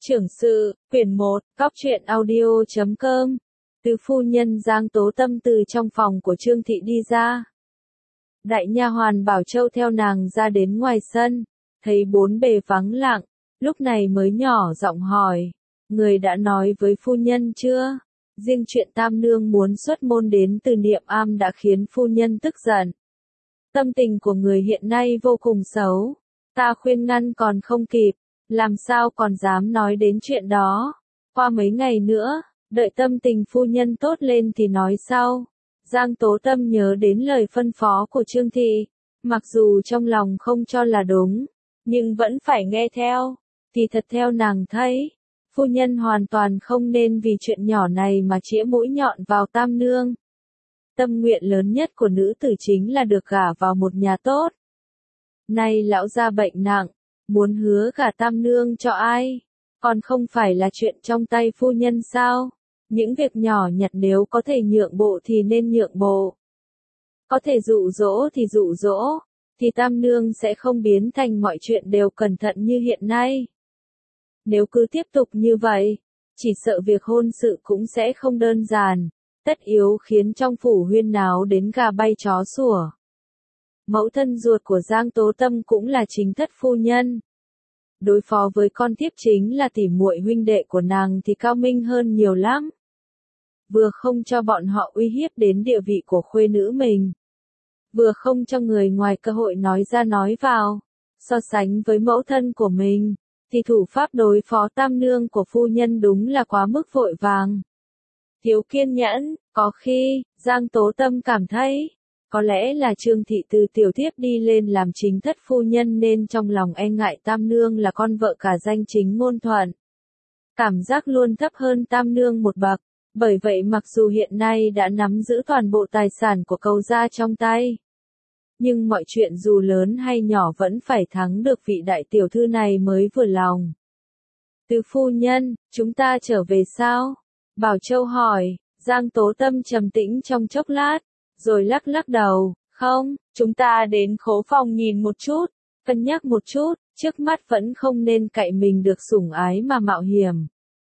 Trưởng sự, quyển 1, Cóc truyện audio.com. Tứ phu nhân Giang Tố Tâm từ trong phòng của Trương Thị đi ra. Đại nha hoàn Bảo Châu theo nàng ra đến ngoài sân, thấy bốn bề vắng lặng, lúc này mới nhỏ giọng hỏi, người đã nói với phu nhân chưa? Riêng chuyện Tam Nương muốn xuất môn đến từ Niệm Am đã khiến phu nhân tức giận. Tâm tình của người hiện nay vô cùng xấu, ta khuyên ngăn còn không kịp, làm sao còn dám nói đến chuyện đó. Qua mấy ngày nữa, đợi tâm tình phu nhân tốt lên thì nói sau. Giang Tố Tâm nhớ đến lời phân phó của Trương Thị, mặc dù trong lòng không cho là đúng, nhưng vẫn phải nghe theo. Thì thật theo nàng thấy, phu nhân hoàn toàn không nên vì chuyện nhỏ này mà chĩa mũi nhọn vào Tam Nương. Tâm nguyện lớn nhất của nữ tử chính là được gả vào một nhà tốt. Nay lão gia bệnh nặng, muốn hứa gả Tam Nương cho ai? Còn không phải là chuyện trong tay phu nhân sao? Những việc nhỏ nhặt nếu có thể nhượng bộ thì nên nhượng bộ. Có thể dụ dỗ thì dụ dỗ, thì Tam Nương sẽ không biến thành mọi chuyện đều cẩn thận như hiện nay. Nếu cứ tiếp tục như vậy, chỉ sợ việc hôn sự cũng sẽ không đơn giản, tất yếu khiến trong phủ huyên náo đến gà bay chó sủa. Mẫu thân ruột của Giang Tố Tâm cũng là chính thất phu nhân. Đối phó với con thiếp chính là tỉ muội huynh đệ của nàng thì cao minh hơn nhiều lắm. Vừa không cho bọn họ uy hiếp đến địa vị của khuê nữ mình, vừa không cho người ngoài cơ hội nói ra nói vào. So sánh với mẫu thân của mình, thì thủ pháp đối phó Tam Nương của phu nhân đúng là quá mức vội vàng, thiếu kiên nhẫn. Có khi, Giang Tố Tâm cảm thấy, có lẽ là Trương Thị từ tiểu thiếp đi lên làm chính thất phu nhân nên trong lòng e ngại Tam Nương là con vợ cả danh chính ngôn thuận. Cảm giác luôn thấp hơn Tam Nương một bậc, bởi vậy mặc dù hiện nay đã nắm giữ toàn bộ tài sản của Cầu gia trong tay, nhưng mọi chuyện dù lớn hay nhỏ vẫn phải thắng được vị đại tiểu thư này mới vừa lòng. Tứ phu nhân, chúng ta trở về sao? Bảo Châu hỏi. Giang Tố Tâm trầm tĩnh trong chốc lát, rồi lắc lắc đầu, không, chúng ta đến khố phòng nhìn một chút, cân nhắc một chút, trước mắt vẫn không nên cậy mình được sủng ái mà mạo hiểm.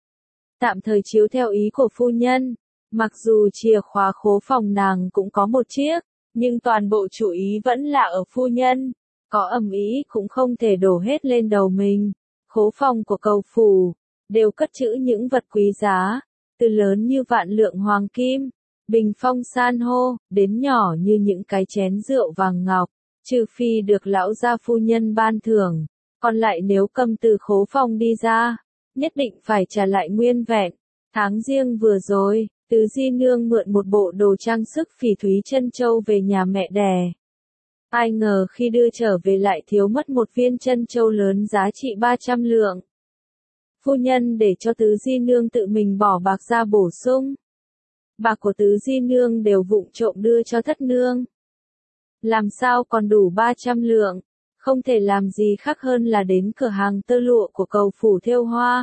Tạm thời chiếu theo ý của phu nhân, mặc dù chìa khóa khố phòng nàng cũng có một chiếc, nhưng toàn bộ chủ ý vẫn là ở phu nhân, có ầm ĩ cũng không thể đổ hết lên đầu mình. Khố phòng của Cầu phủ đều cất trữ những vật quý giá, từ lớn như vạn lượng hoàng kim, bình phong san hô, đến nhỏ như những cái chén rượu vàng ngọc, trừ phi được lão gia phu nhân ban thưởng, còn lại nếu cầm từ khố phòng đi ra, nhất định phải trả lại nguyên vẹn. Tháng Giêng vừa rồi, Tứ Di Nương mượn một bộ đồ trang sức phỉ thúy trân châu về nhà mẹ đẻ. Ai ngờ khi đưa trở về lại thiếu mất một viên trân châu lớn giá trị 300 lượng. Phu nhân để cho Tứ Di Nương tự mình bỏ bạc ra bổ sung. Bạc của Tứ Di Nương đều vụng trộm đưa cho Thất Nương. Làm sao còn đủ 300 lượng, không thể làm gì khác hơn là đến cửa hàng tơ lụa của Cầu phủ thêu hoa.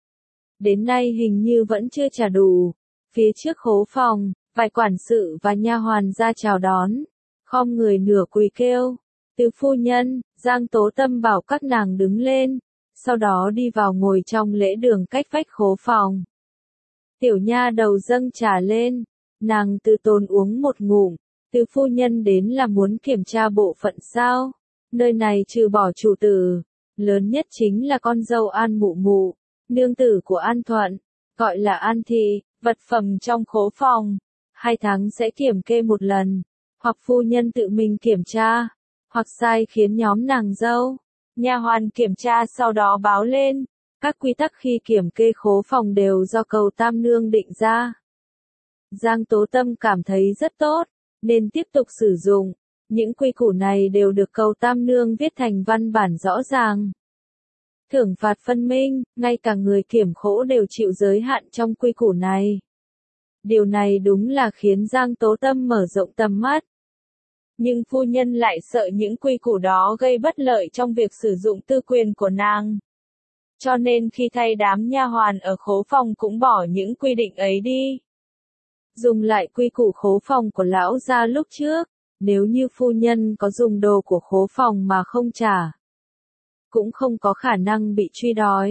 Đến nay hình như vẫn chưa trả đủ. Phía trước khố phòng, vài quản sự và nha hoàn ra chào đón, khom người nửa quỳ kêu, Tứ phu nhân. Giang Tố Tâm bảo các nàng đứng lên, sau đó đi vào ngồi trong lễ đường cách vách khố phòng. Tiểu nha đầu dâng trà lên, nàng từ tốn uống một ngụm. Tứ phu nhân đến là muốn kiểm tra bộ phận sao? Nơi này trừ bỏ chủ tử, lớn nhất chính là con dâu An Mụ Mụ, nương tử của An Thuận, gọi là An Thị. Vật phẩm trong khố phòng, 2 tháng sẽ kiểm kê một lần, hoặc phu nhân tự mình kiểm tra, hoặc sai khiến nhóm nàng dâu, nha hoàn kiểm tra sau đó báo lên. Các quy tắc khi kiểm kê khố phòng đều do Cầu Tam Nương định ra. Giang Tố Tâm cảm thấy rất tốt, nên tiếp tục sử dụng. Những quy củ này đều được Cầu Tam Nương viết thành văn bản rõ ràng. Thưởng phạt phân minh, ngay cả người kiểm khố đều chịu giới hạn trong quy củ này. Điều này đúng là khiến Giang Tố Tâm mở rộng tầm mắt. Nhưng phu nhân lại sợ những quy củ đó gây bất lợi trong việc sử dụng tư quyền của nàng. Cho nên khi thay đám nha hoàn ở khố phòng cũng bỏ những quy định ấy đi. Dùng lại quy củ khố phòng của lão gia lúc trước, nếu như phu nhân có dùng đồ của khố phòng mà không trả, cũng không có khả năng bị truy đói.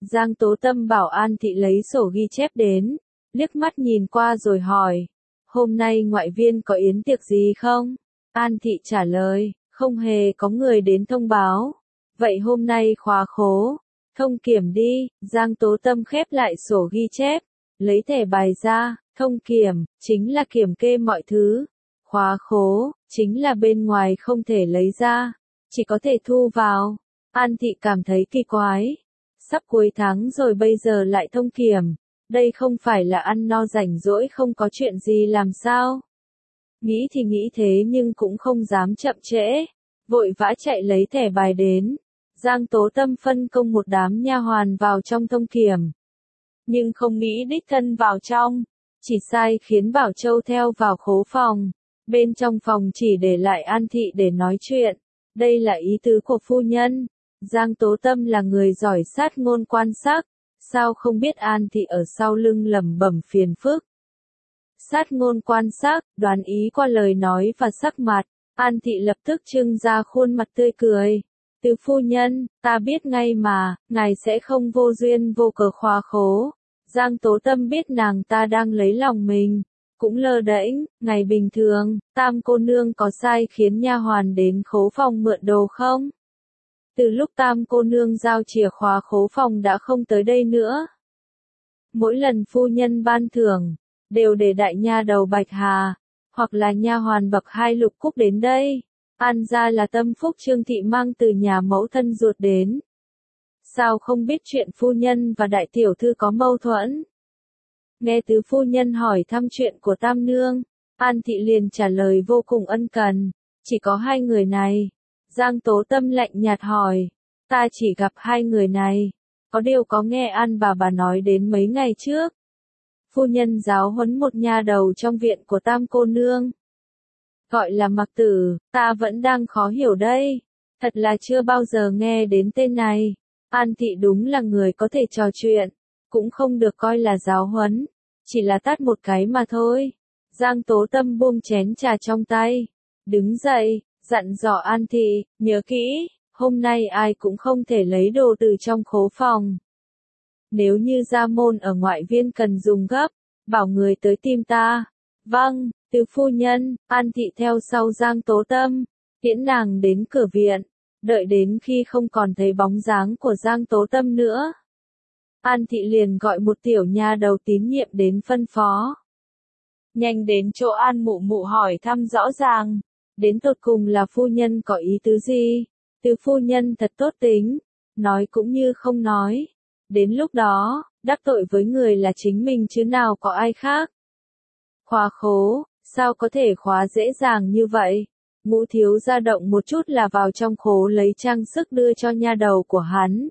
Giang Tố Tâm bảo An Thị lấy sổ ghi chép đến, liếc mắt nhìn qua rồi hỏi, hôm nay ngoại viên có yến tiệc gì không? An Thị trả lời, không hề có người đến thông báo. Vậy hôm nay khóa khố, thông kiểm đi. Giang Tố Tâm khép lại sổ ghi chép, lấy thẻ bài ra, thông kiểm, chính là kiểm kê mọi thứ. Khóa khố, chính là bên ngoài không thể lấy ra, chỉ có thể thu vào. An Thị cảm thấy kỳ quái. Sắp cuối tháng rồi bây giờ lại thông kiểm, đây không phải là ăn no rảnh rỗi không có chuyện gì làm sao? Nghĩ thì nghĩ thế nhưng cũng không dám chậm trễ, vội vã chạy lấy thẻ bài đến. Giang Tố Tâm phân công một đám nha hoàn vào trong thông kiểm, nhưng không nghĩ đích thân vào trong, chỉ sai khiến Bảo Châu theo vào khố phòng. Bên trong phòng chỉ để lại An Thị để nói chuyện. Đây là ý tứ của phu nhân. Giang Tố Tâm là người giỏi sát ngôn quan sát, sao không biết An Thị ở sau lưng lẩm bẩm phiền phức. Sát ngôn quan sát, đoán ý qua lời nói và sắc mặt, An Thị lập tức trưng ra khuôn mặt tươi cười. Từ phu nhân, ta biết ngay mà, ngài sẽ không vô duyên vô cớ khóa khố. Giang Tố Tâm biết nàng ta đang lấy lòng mình, cũng lơ đễnh. Ngày bình thường, Tam cô nương có sai khiến nha hoàn đến khố phòng mượn đồ không? Từ lúc Tam cô nương giao chìa khóa khố phòng đã không tới đây nữa. Mỗi lần phu nhân ban thưởng, đều để đại nha đầu Bạch Hà, hoặc là nha hoàn bậc 2 Lục Cúc đến đây. An gia là tâm phúc Trương Thị mang từ nhà mẫu thân ruột đến. Sao không biết chuyện phu nhân và đại tiểu thư có mâu thuẫn? Nghe tứ phu nhân hỏi thăm chuyện của Tam nương, An Thị liền trả lời vô cùng ân cần, chỉ có 2 người này. Giang Tố Tâm lạnh nhạt hỏi, ta chỉ gặp 2 người này, có điều có nghe An bà nói đến mấy ngày trước. Phu nhân giáo huấn một nha đầu trong viện của Tam cô nương. Gọi là Mặc Tử, ta vẫn đang khó hiểu đây, thật là chưa bao giờ nghe đến tên này. An Thị đúng là người có thể trò chuyện, cũng không được coi là giáo huấn, chỉ là tát một cái mà thôi. Giang Tố Tâm buông chén trà trong tay, đứng dậy, dặn dò An Thị, nhớ kỹ, hôm nay ai cũng không thể lấy đồ từ trong khố phòng. Nếu như gia môn ở ngoại viên cần dùng gấp, bảo người tới tìm ta. Vâng, từ phu nhân. An Thị theo sau Giang Tố Tâm, tiễn nàng đến cửa viện, đợi đến khi không còn thấy bóng dáng của Giang Tố Tâm nữa. An Thị liền gọi một tiểu nha đầu tín nhiệm đến phân phó. Nhanh đến chỗ An mụ mụ hỏi thăm rõ ràng, đến tột cùng là phu nhân có ý tứ gì. Từ phu nhân thật tốt tính, nói cũng như không nói. Đến lúc đó, đắc tội với người là chính mình chứ nào có ai khác. Khóa khố, sao có thể khóa dễ dàng như vậy? Ngũ thiếu gia động một chút là vào trong khố lấy trang sức đưa cho nha đầu của hắn.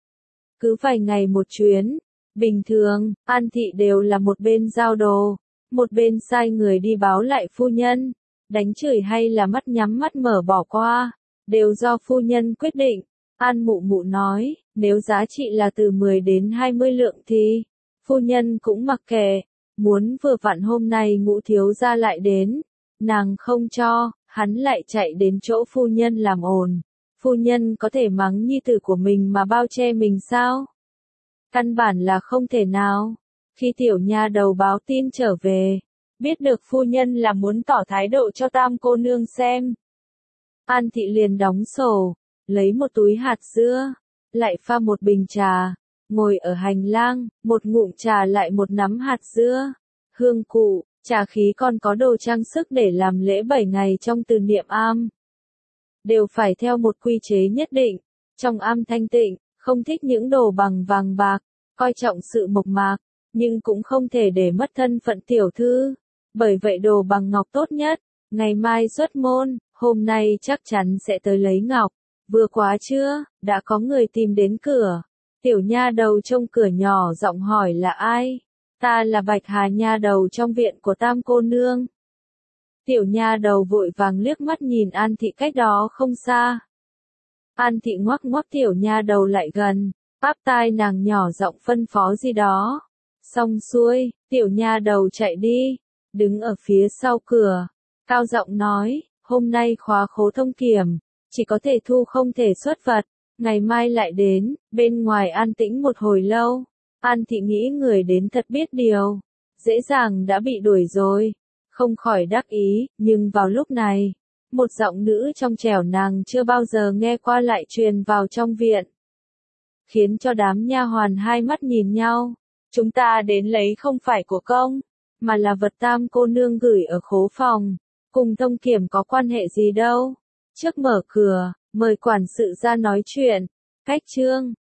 Cứ vài ngày một chuyến, bình thường, An Thị đều là một bên giao đồ, một bên sai người đi báo lại phu nhân, đánh chửi hay là mắt nhắm mắt mở bỏ qua, đều do phu nhân quyết định. An mụ mụ nói, nếu giá trị là từ 10 đến 20 lượng thì, phu nhân cũng mặc kệ, muốn vừa vặn hôm nay Ngũ thiếu gia lại đến, nàng không cho, hắn lại chạy đến chỗ phu nhân làm ồn. Phu nhân có thể mắng nhi tử của mình mà bao che mình sao? Căn bản là không thể nào. Khi tiểu nha đầu báo tin trở về, biết được phu nhân là muốn tỏ thái độ cho Tam cô nương xem. An Thị liền đóng sổ, lấy một túi hạt dưa, lại pha một bình trà, ngồi ở hành lang, một ngụm trà lại một nắm hạt dưa, hương cụ, trà khí còn có đồ trang sức để làm lễ 7 ngày trong từ niệm am. Đều phải theo một quy chế nhất định, trong am thanh tịnh, không thích những đồ bằng vàng bạc, coi trọng sự mộc mạc, nhưng cũng không thể để mất thân phận tiểu thư. Bởi vậy đồ bằng ngọc tốt nhất, ngày mai xuất môn, hôm nay chắc chắn sẽ tới lấy ngọc. Vừa quá chưa, đã có người tìm đến cửa. Tiểu nha đầu trông cửa nhỏ giọng hỏi là ai? Ta là Bạch Hà nha đầu trong viện của Tam cô nương. Tiểu nha đầu vội vàng liếc mắt nhìn An Thị cách đó không xa. An Thị ngoắc ngoắc tiểu nha đầu lại gần, áp tai nàng nhỏ giọng phân phó gì đó. Xong xuôi, tiểu nha đầu chạy đi, đứng ở phía sau cửa, cao giọng nói, hôm nay khóa khố thông kiểm, chỉ có thể thu không thể xuất vật, ngày mai lại đến, bên ngoài an tĩnh một hồi lâu. An Thị nghĩ người đến thật biết điều, dễ dàng đã bị đuổi rồi, không khỏi đắc ý, nhưng vào lúc này, một giọng nữ trong trẻo nàng chưa bao giờ nghe qua lại truyền vào trong viện, khiến cho đám nha hoàn hai mắt nhìn nhau. Chúng ta đến lấy không phải của công, mà là vật Tam cô nương gửi ở khố phòng, cùng Thông Kiểm có quan hệ gì đâu. Trước mở cửa, mời quản sự ra nói chuyện. Cách chương